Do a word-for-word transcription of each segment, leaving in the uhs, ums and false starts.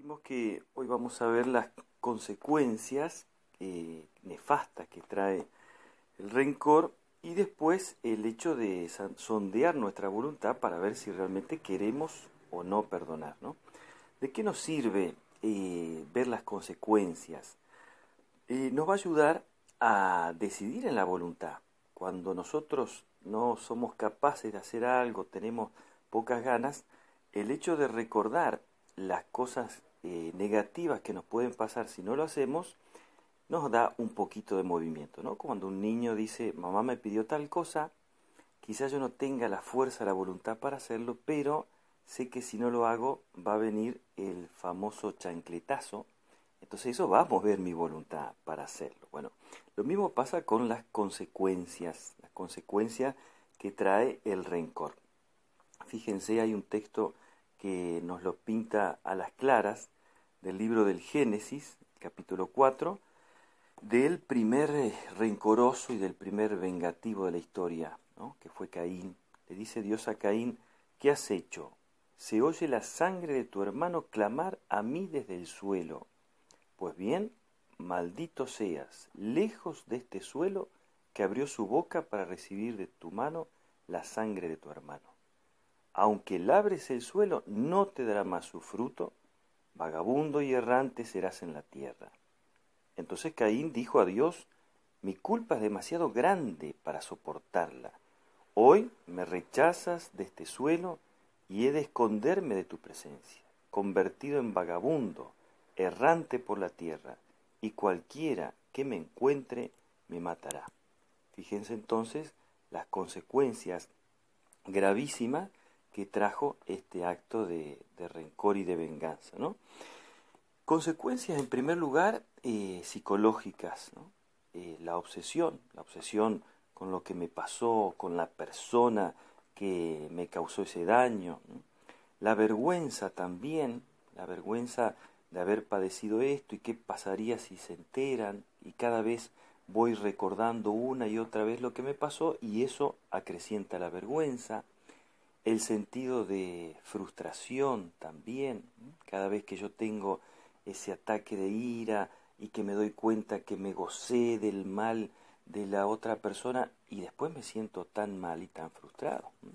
Dijimos que hoy vamos a ver las consecuencias eh, nefastas que trae el rencor y después el hecho de san- sondear nuestra voluntad para ver si realmente queremos o no perdonar, ¿no? ¿De qué nos sirve eh, ver las consecuencias? Eh, nos va a ayudar a decidir en la voluntad. Cuando nosotros no somos capaces de hacer algo, tenemos pocas ganas, el hecho de recordar las cosas eh, negativas que nos pueden pasar si no lo hacemos, nos da un poquito de movimiento, ¿no? Cuando un niño dice, mamá me pidió tal cosa, quizás yo no tenga la fuerza, la voluntad para hacerlo, pero sé que si no lo hago va a venir el famoso chancletazo. Entonces eso va a mover mi voluntad para hacerlo. Bueno, lo mismo pasa con las consecuencias, las consecuencias que trae el rencor. Fíjense, hay un texto que nos lo pinta a las claras del libro del Génesis, capítulo cuatro, del primer eh, rencoroso y del primer vengativo de la historia, ¿no? Que fue Caín. Le dice Dios a Caín, ¿qué has hecho? Se oye la sangre de tu hermano clamar a mí desde el suelo. Pues bien, maldito seas, lejos de este suelo que abrió su boca para recibir de tu mano la sangre de tu hermano. Aunque labres el suelo, no te dará más su fruto, vagabundo y errante serás en la tierra. Entonces Caín dijo a Dios, mi culpa es demasiado grande para soportarla. Hoy me rechazas de este suelo y he de esconderme de tu presencia, convertido en vagabundo, errante por la tierra, y cualquiera que me encuentre me matará. Fíjense entonces las consecuencias gravísimas que trajo este acto de, de rencor y de venganza, ¿no? Consecuencias, en primer lugar, eh, psicológicas, ¿no? Eh, la obsesión, la obsesión con lo que me pasó, con la persona que me causó ese daño, ¿no? La vergüenza también, la vergüenza de haber padecido esto y qué pasaría si se enteran, y cada vez voy recordando una y otra vez lo que me pasó y eso acrecienta la vergüenza. El sentido de frustración también, ¿no? Cada vez que yo tengo ese ataque de ira y que me doy cuenta que me gocé del mal de la otra persona y después me siento tan mal y tan frustrado, ¿no?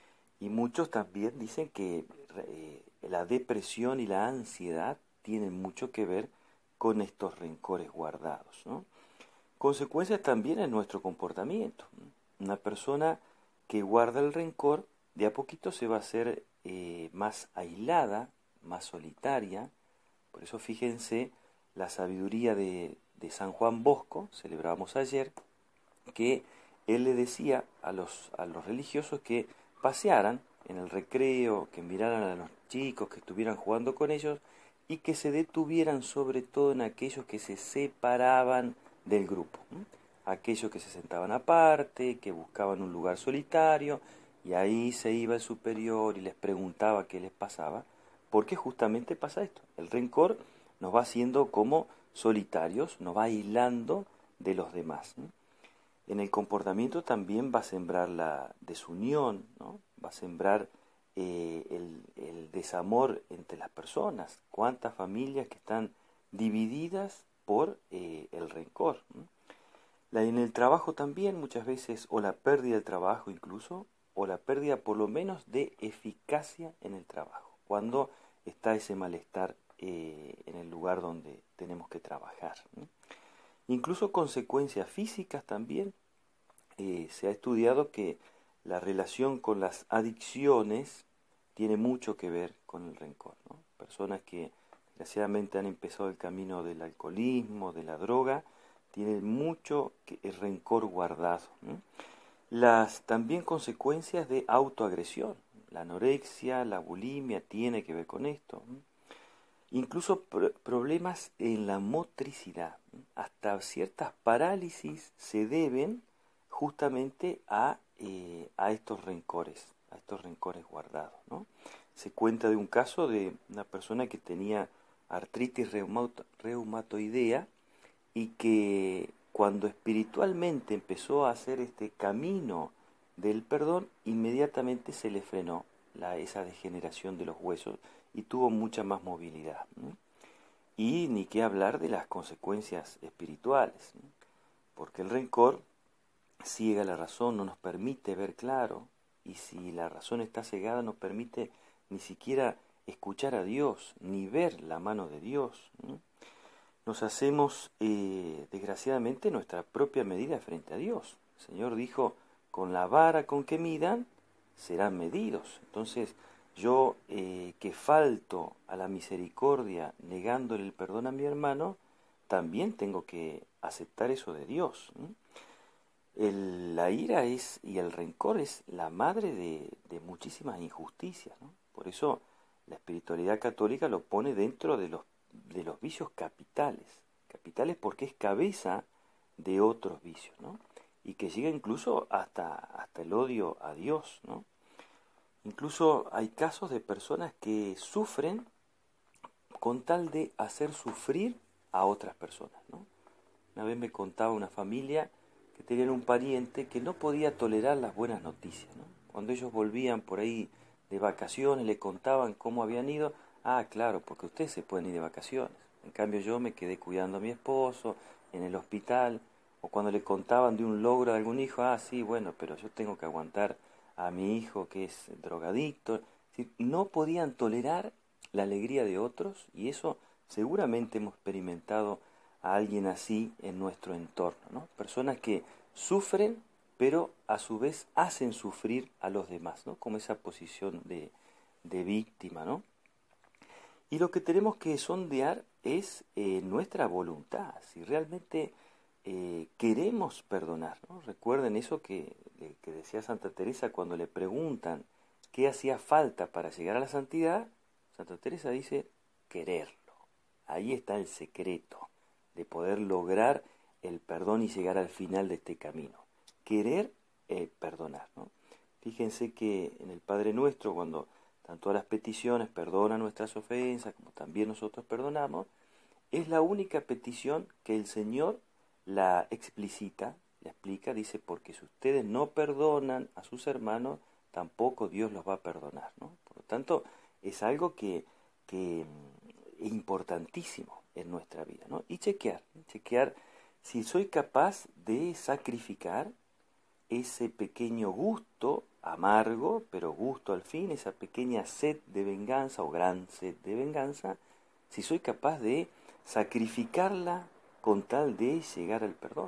Y muchos también dicen que eh, la depresión y la ansiedad tienen mucho que ver con estos rencores guardados, ¿no? Consecuencias también en nuestro comportamiento, ¿no? Una persona que guarda el rencor de a poquito se va a hacer eh, más aislada, más solitaria. Por eso fíjense la sabiduría de, de San Juan Bosco, celebramos ayer, que él le decía a los, a los religiosos que pasearan en el recreo, que miraran a los chicos, que estuvieran jugando con ellos y que se detuvieran sobre todo en aquellos que se separaban del grupo, ¿m? Aquellos que se sentaban aparte, que buscaban un lugar solitario y ahí se iba el superior y les preguntaba qué les pasaba, porque justamente pasa esto, el rencor nos va haciendo como solitarios, nos va aislando de los demás, ¿m? En el comportamiento también va a sembrar la desunión, ¿no? Va a sembrar eh, el, el desamor entre las personas. ¿Cuántas familias que están divididas por eh, el rencor, ¿no? La, en el trabajo también muchas veces, o la pérdida del trabajo incluso, o la pérdida por lo menos de eficacia en el trabajo, cuando está ese malestar eh, en el lugar donde tenemos que trabajar, ¿no? Incluso consecuencias físicas también. Eh, se ha estudiado que la relación con las adicciones tiene mucho que ver con el rencor, ¿no? Personas que desgraciadamente han empezado el camino del alcoholismo, de la droga, tienen mucho que, el rencor guardado, ¿no? Las también consecuencias de autoagresión, la anorexia, la bulimia tiene que ver con esto, ¿no? Incluso pro- problemas en la motricidad, ¿no? Hasta ciertas parálisis se deben justamente a, eh, a estos rencores, a estos rencores guardados, ¿no? Se cuenta de un caso de una persona que tenía artritis reumato- reumatoidea y que cuando espiritualmente empezó a hacer este camino del perdón, inmediatamente se le frenó la, esa degeneración de los huesos y tuvo mucha más movilidad, ¿no? Y ni qué hablar de las consecuencias espirituales, ¿no? Porque el rencor ciega la razón, no nos permite ver claro, y si la razón está cegada no permite ni siquiera escuchar a Dios, ni ver la mano de Dios, ¿no? Nos hacemos, eh, desgraciadamente, nuestra propia medida frente a Dios. El Señor dijo, con la vara con que midan, serán medidos. Entonces, yo eh, que falto a la misericordia negándole el perdón a mi hermano, también tengo que aceptar eso de Dios, ¿no? El- la ira es y el rencor es la madre de, de muchísimas injusticias, ¿no? Por eso la espiritualidad católica lo pone dentro de los, de los vicios capitales. Capitales porque es cabeza de otros vicios, ¿no? Y que llega incluso hasta, hasta el odio a Dios, ¿no? Incluso hay casos de personas que sufren con tal de hacer sufrir a otras personas, ¿no? Una vez me contaba una familia que tenían un pariente que no podía tolerar las buenas noticias, ¿no? Cuando ellos volvían por ahí de vacaciones, le contaban cómo habían ido. Ah, claro, porque ustedes se pueden ir de vacaciones. En cambio yo me quedé cuidando a mi esposo en el hospital. O cuando le contaban de un logro de algún hijo, ah, sí, bueno, pero yo tengo que aguantar a mi hijo que es drogadicto. Es decir, no podían tolerar la alegría de otros, y eso seguramente hemos experimentado a alguien así en nuestro entorno, ¿no? Personas que sufren, pero a su vez hacen sufrir a los demás, ¿no? Como esa posición de, de víctima, ¿no? Y lo que tenemos que sondear es eh, nuestra voluntad, si realmente eh, queremos perdonar, ¿no? Recuerden eso que, de- que decía Santa Teresa cuando le preguntan qué hacía falta para llegar a la santidad. Santa Teresa dice quererlo. Ahí está el secreto de poder lograr el perdón y llegar al final de este camino. Querer eh, perdonar, ¿no? Fíjense que en el Padre Nuestro, cuando tanto a las peticiones, perdona nuestras ofensas, como también nosotros perdonamos, es la única petición que el Señor la explicita, la explica, dice, porque si ustedes no perdonan a sus hermanos, tampoco Dios los va a perdonar, ¿no? Por lo tanto, es algo que, que mm, es importantísimo en nuestra vida, ¿no? Y chequear, chequear si soy capaz de sacrificar ese pequeño gusto amargo, pero gusto al fin, esa pequeña sed de venganza o gran sed de venganza, si soy capaz de sacrificarla con tal de llegar al perdón.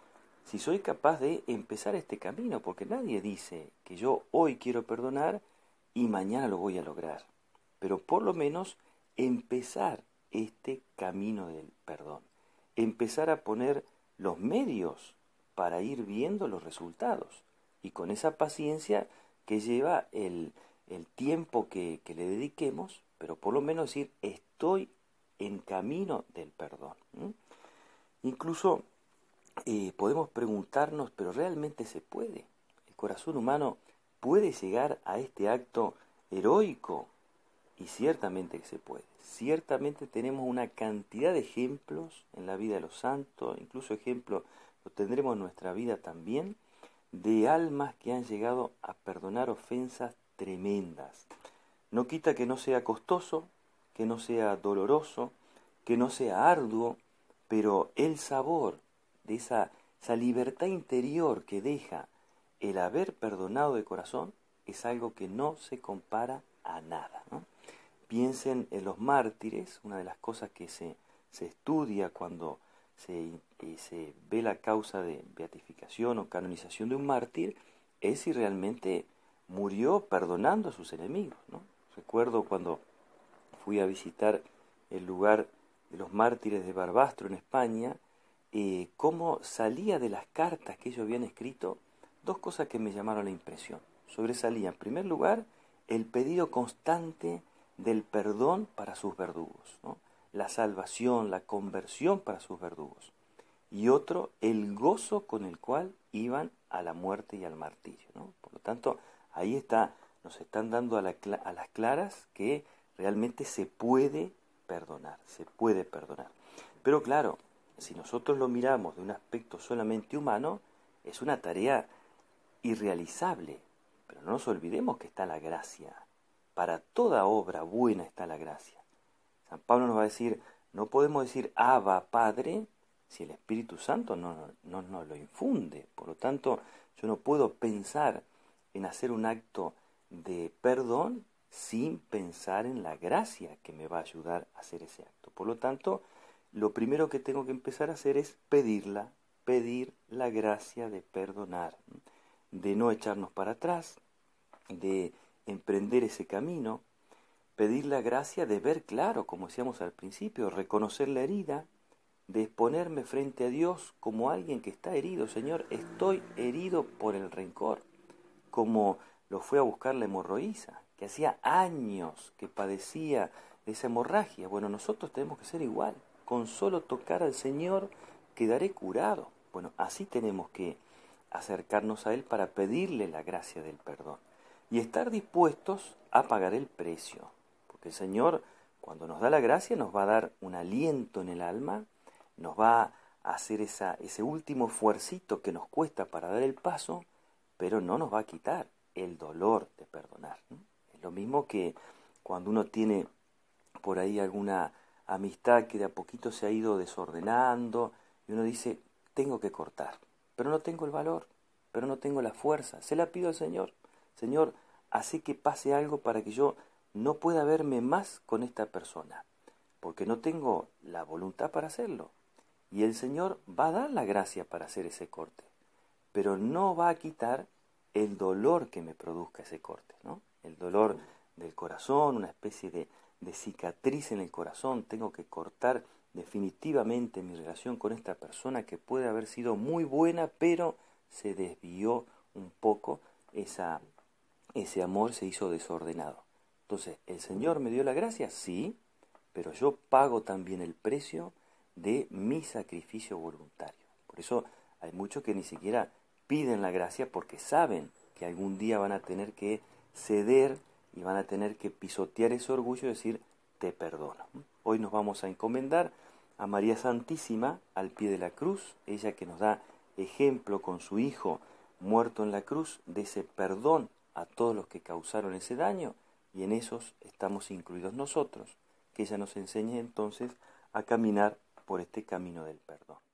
Si soy capaz de empezar este camino, porque nadie dice que yo hoy quiero perdonar y mañana lo voy a lograr, pero por lo menos empezar este camino del perdón, empezar a poner los medios para ir viendo los resultados y con esa paciencia que lleva el, el tiempo que, que le dediquemos, pero por lo menos decir estoy en camino del perdón. ¿m? Incluso eh, podemos preguntarnos, pero ¿realmente se puede? ¿El corazón humano puede llegar a este acto heroico? Y ciertamente que se puede. Ciertamente tenemos una cantidad de ejemplos en la vida de los santos, incluso ejemplos lo tendremos en nuestra vida también, de almas que han llegado a perdonar ofensas tremendas. No quita que no sea costoso, que no sea doloroso, que no sea arduo, pero el sabor de esa, esa libertad interior que deja el haber perdonado de corazón es algo que no se compara a nada, ¿no? Piensen en los mártires, una de las cosas que se, se estudia cuando se, eh, se ve la causa de beatificación o canonización de un mártir, es si realmente murió perdonando a sus enemigos, ¿no? Recuerdo cuando fui a visitar el lugar de los mártires de Barbastro en España, eh, cómo salía de las cartas que ellos habían escrito dos cosas que me llamaron la impresión. Sobresalía, en primer lugar, el pedido constante del perdón para sus verdugos, ¿no? La salvación, la conversión para sus verdugos. Y otro, el gozo con el cual iban a la muerte y al martirio, ¿no? Por lo tanto, ahí está, nos están dando a, la, a las claras que realmente se puede perdonar, se puede perdonar. Pero claro, si nosotros lo miramos de un aspecto solamente humano, es una tarea irrealizable. Pero no nos olvidemos que está la gracia. Para toda obra buena está la gracia. San Pablo nos va a decir, No podemos decir Abba, Padre, si el Espíritu Santo no nos no, no lo infunde. Por lo tanto, yo no puedo pensar en hacer un acto de perdón sin pensar en la gracia que me va a ayudar a hacer ese acto. Por lo tanto, lo primero que tengo que empezar a hacer es pedirla, pedir la gracia de perdonar, de no echarnos para atrás, de emprender ese camino, pedir la gracia de ver claro, como decíamos al principio, reconocer la herida, de exponerme frente a Dios como alguien que está herido. Señor, estoy herido por el rencor, como lo fue a buscar la hemorroísa, que hacía años que padecía de esa hemorragia. Bueno, nosotros tenemos que ser igual, con solo tocar al Señor quedaré curado. Bueno, así tenemos que acercarnos a Él para pedirle la gracia del perdón y estar dispuestos a pagar el precio, porque el Señor, cuando nos da la gracia, nos va a dar un aliento en el alma, nos va a hacer esa, ese último esfuercito que nos cuesta para dar el paso, pero no nos va a quitar el dolor de perdonar, ¿no? Es lo mismo que cuando uno tiene por ahí alguna amistad que de a poquito se ha ido desordenando y uno dice, tengo que cortar, pero no tengo el valor, pero no tengo la fuerza. Se la pido al Señor. Señor, hace que pase algo para que yo no pueda verme más con esta persona, porque no tengo la voluntad para hacerlo. Y el Señor va a dar la gracia para hacer ese corte, pero no va a quitar el dolor que me produzca ese corte, ¿no? El dolor del corazón, una especie de, de cicatriz en el corazón. Tengo que cortar definitivamente mi relación con esta persona que puede haber sido muy buena, pero se desvió un poco, esa, ese amor se hizo desordenado. Entonces, ¿el Señor me dio la gracia? Sí, pero yo pago también el precio de mi sacrificio voluntario. Por eso hay muchos que ni siquiera piden la gracia porque saben que algún día van a tener que ceder y van a tener que pisotear ese orgullo y decir, te perdono. Hoy nos vamos a encomendar a María Santísima al pie de la cruz, ella que nos da ejemplo con su Hijo muerto en la cruz de ese perdón a todos los que causaron ese daño, y en esos estamos incluidos nosotros, que ella nos enseñe entonces a caminar por este camino del perdón.